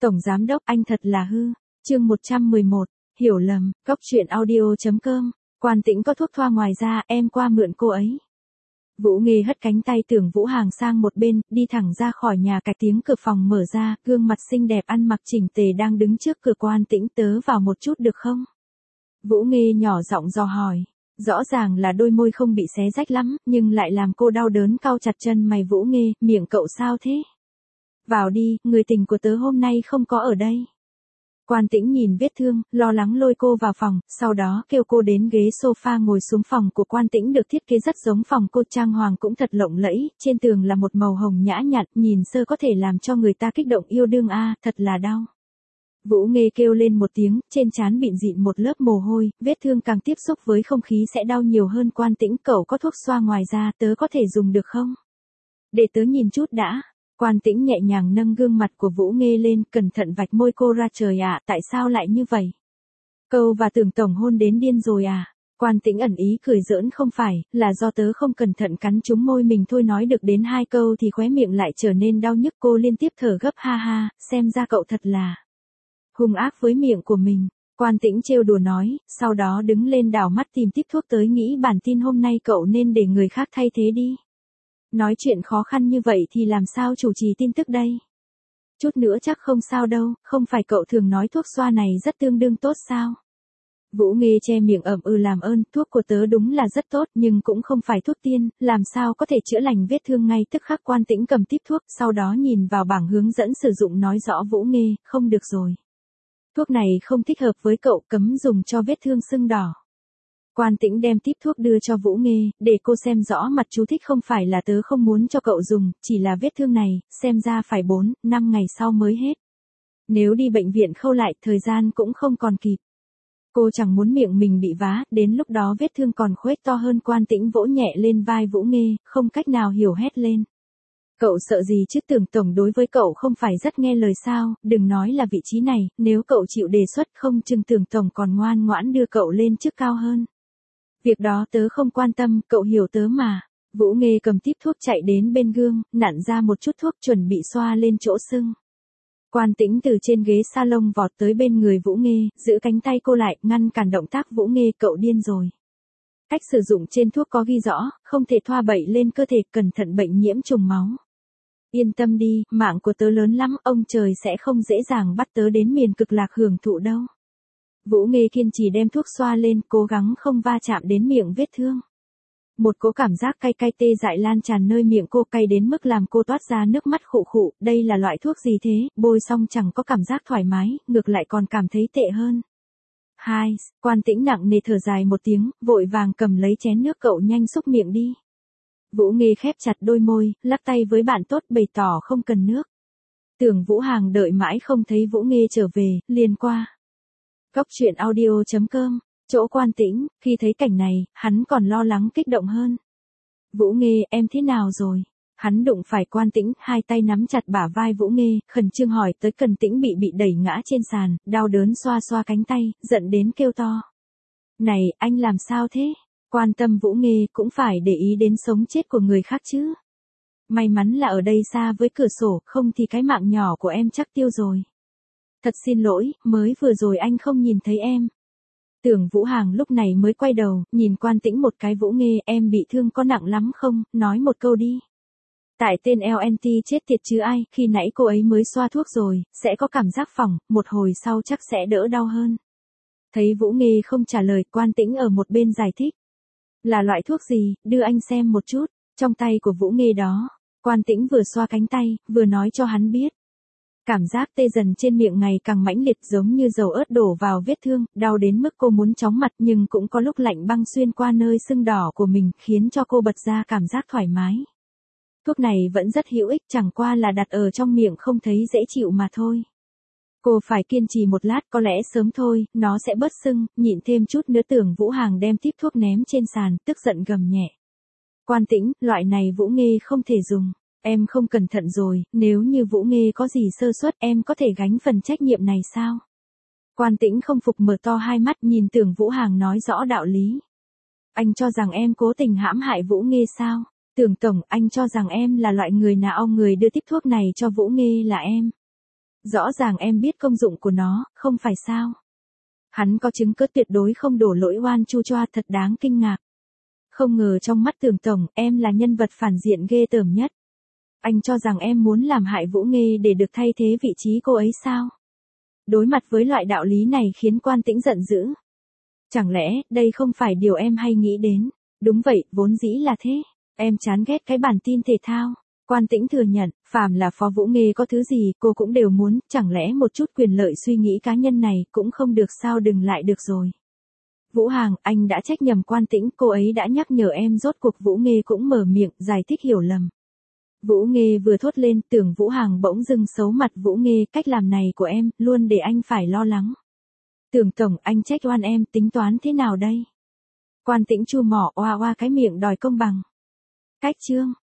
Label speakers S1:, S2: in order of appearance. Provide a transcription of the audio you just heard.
S1: Tổng giám đốc anh thật là hư. Chương 111, hiểu lầm, góc truyện audio.com. Quan Tĩnh có thuốc thoa ngoài ra, em qua mượn cô ấy. Vũ Nghê hất cánh tay Tưởng Vũ Hàng sang một bên, đi thẳng ra khỏi nhà. Cái tiếng cửa phòng mở ra, gương mặt xinh đẹp ăn mặc chỉnh tề đang đứng trước cửa. Quan Tĩnh, tớ vào một chút được không? Vũ Nghê nhỏ giọng dò hỏi. Rõ ràng là đôi môi không bị xé rách lắm, nhưng lại làm cô đau đớn cau chặt chân mày. Vũ Nghê, miệng cậu sao thế? Vào đi, người tình của tớ hôm nay không có ở đây. Quan Tĩnh nhìn vết thương, lo lắng lôi cô vào phòng, sau đó kêu cô đến ghế sofa ngồi xuống. Phòng của Quan Tĩnh được thiết kế rất giống phòng cô, trang hoàng cũng thật lộng lẫy, trên tường là một màu hồng nhã nhặn, nhìn sơ có thể làm cho người ta kích động yêu đương a, thật là đau. Vũ Nghê kêu lên một tiếng, trên trán bịn dịn một lớp mồ hôi, vết thương càng tiếp xúc với không khí sẽ đau nhiều hơn. Quan Tĩnh, cậu có thuốc xoa ngoài ra, tớ có thể dùng được không? Để tớ nhìn chút đã. Quan Tĩnh nhẹ nhàng nâng gương mặt của Vũ Nghê lên, cẩn thận vạch môi cô ra. Trời ạ, tại sao lại như vậy? Câu và Tưởng tổng hôn đến điên rồi à? Quan Tĩnh ẩn ý cười giỡn. Không phải, là do tớ không cẩn thận cắn trúng môi mình thôi. Nói được đến hai câu thì khóe miệng lại trở nên đau nhức. Cô liên tiếp thở gấp. Ha ha, xem ra cậu thật là hung ác với miệng của mình. Quan Tĩnh trêu đùa nói, sau đó đứng lên đảo mắt tìm tiếp thuốc tới. Nghĩ bản tin hôm nay cậu nên để người khác thay thế đi. Nói chuyện khó khăn như vậy thì làm sao chủ trì tin tức đây? Chút nữa chắc không sao đâu, không phải cậu thường nói thuốc xoa này rất tương đương tốt sao? Vũ Nghê che miệng làm ơn, thuốc của tớ đúng là rất tốt nhưng cũng không phải thuốc tiên, làm sao có thể chữa lành vết thương ngay tức khắc. Quan Tĩnh cầm tiếp thuốc, sau đó nhìn vào bảng hướng dẫn sử dụng nói rõ. Vũ Nghê, không được rồi. Thuốc này không thích hợp với cậu, cấm dùng cho vết thương sưng đỏ. Quan Tĩnh đem tiếp thuốc đưa cho Vũ Nghê, để cô xem rõ mặt chú thích. Không phải là tớ không muốn cho cậu dùng, chỉ là vết thương này, xem ra phải 4-5 ngày sau mới hết. Nếu đi bệnh viện khâu lại, thời gian cũng không còn kịp. Cô chẳng muốn miệng mình bị vá, đến lúc đó vết thương còn khuếch to hơn. Quan Tĩnh vỗ nhẹ lên vai Vũ Nghê, không cách nào hiểu hét lên. Cậu sợ gì chứ? Tưởng tổng đối với cậu không phải rất nghe lời sao? Đừng nói là vị trí này, nếu cậu chịu đề xuất không chừng Tưởng tổng còn ngoan ngoãn đưa cậu lên chức cao hơn. Việc đó tớ không quan tâm, cậu hiểu tớ mà. Vũ Nghê cầm tiếp thuốc chạy đến bên gương, nặn ra một chút thuốc chuẩn bị xoa lên chỗ sưng. Quan Tĩnh từ trên ghế salon vọt tới bên người Vũ Nghê, giữ cánh tay cô lại, ngăn cản động tác. Vũ Nghê, cậu điên rồi. Cách sử dụng trên thuốc có ghi rõ, không thể thoa bậy lên cơ thể, cẩn thận bệnh nhiễm trùng máu. Yên tâm đi, mạng của tớ lớn lắm, ông trời sẽ không dễ dàng bắt tớ đến miền cực lạc hưởng thụ đâu. Vũ Nghê kiên trì đem thuốc xoa lên, cố gắng không va chạm đến miệng vết thương. Một cỗ cảm giác cay cay tê dại lan tràn nơi miệng cô, cay đến mức làm cô toát ra nước mắt khụ khụ. Đây là loại thuốc gì thế? Bôi xong chẳng có cảm giác thoải mái, ngược lại còn cảm thấy tệ hơn. Quan Tĩnh nặng nề thở dài một tiếng, vội vàng cầm lấy chén nước. Cậu nhanh xúc miệng đi. Vũ Nghê khép chặt đôi môi, lắc tay với bạn tốt bày tỏ không cần nước. Tưởng Vũ Hàng đợi mãi không thấy Vũ Nghê trở về, liền qua góc truyện audio.com, chỗ Quan Tĩnh. Khi thấy cảnh này, hắn còn lo lắng kích động hơn. Vũ Nghê, em thế nào rồi? Hắn đụng phải Quan Tĩnh, hai tay nắm chặt bả vai Vũ Nghê, khẩn trương hỏi tới. Cần Tĩnh bị đẩy ngã trên sàn, đau đớn xoa xoa cánh tay, giận đến kêu to. Này, anh làm sao thế? Quan tâm Vũ Nghê, cũng phải để ý đến sống chết của người khác chứ. May mắn là ở đây xa với cửa sổ, không thì cái mạng nhỏ của em chắc tiêu rồi. Thật xin lỗi, mới vừa rồi anh không nhìn thấy em. Tưởng Vũ Hàng lúc này mới quay đầu, nhìn Quan Tĩnh một cái. Vũ Nghê, em bị thương có nặng lắm không? Nói một câu đi. Tại tên LNT chết tiệt chứ ai, khi nãy cô ấy mới xoa thuốc rồi, sẽ có cảm giác phỏng, một hồi sau chắc sẽ đỡ đau hơn. Thấy Vũ Nghê không trả lời, Quan Tĩnh ở một bên giải thích. Là loại thuốc gì, đưa anh xem một chút. Trong tay của Vũ Nghê đó. Quan Tĩnh vừa xoa cánh tay, vừa nói cho hắn biết. Cảm giác tê dần trên miệng ngày càng mãnh liệt, giống như dầu ớt đổ vào vết thương, đau đến mức cô muốn chóng mặt, nhưng cũng có lúc lạnh băng xuyên qua nơi sưng đỏ của mình, khiến cho cô bật ra cảm giác thoải mái. Thuốc này vẫn rất hữu ích, chẳng qua là đặt ở trong miệng không thấy dễ chịu mà thôi. Cô phải kiên trì một lát, có lẽ sớm thôi, nó sẽ bớt sưng. Nhịn thêm chút nữa. Tưởng Vũ Hàng đem tiếp thuốc ném trên sàn, tức giận gầm nhẹ. Quan Tĩnh, loại này Vũ Nghê không thể dùng. Em không cẩn thận rồi, nếu như Vũ Nghê có gì sơ suất, em có thể gánh phần trách nhiệm này sao? Quan Tĩnh không phục, mở to hai mắt nhìn Tưởng Vũ Hàng nói rõ đạo lý. Anh cho rằng em cố tình hãm hại Vũ Nghê sao? Tưởng tổng, anh cho rằng em là loại người nào người đưa tiếp thuốc này cho Vũ Nghê là em? Rõ ràng em biết công dụng của nó, không phải sao? Hắn có chứng cứ tuyệt đối không đổ lỗi oan chu choa, thật đáng kinh ngạc. Không ngờ trong mắt Tưởng tổng, em là nhân vật phản diện ghê tởm nhất. Anh cho rằng em muốn làm hại Vũ Nghê để được thay thế vị trí cô ấy sao? Đối mặt với loại đạo lý này khiến Quan Tĩnh giận dữ. Chẳng lẽ, đây không phải điều em hay nghĩ đến? Đúng vậy, vốn dĩ là thế. Em chán ghét cái bản tin thể thao. Quan Tĩnh thừa nhận, phàm là Phó Vũ Nghê có thứ gì cô cũng đều muốn, chẳng lẽ một chút quyền lợi suy nghĩ cá nhân này cũng không được sao, đừng lại được rồi. Vũ Hàng, anh đã trách nhầm Quan Tĩnh, cô ấy đã nhắc nhở em. Rốt cuộc Vũ Nghê cũng mở miệng, giải thích hiểu lầm. Vũ Nghê vừa thốt lên, Tưởng Vũ Hàng bỗng dưng xấu mặt. Vũ Nghê, cách làm này của em, luôn để anh phải lo lắng. Tưởng tổng, anh trách oan em, tính toán thế nào đây? Quan Tĩnh chu mỏ oa oa cái miệng đòi công bằng. Cách chương.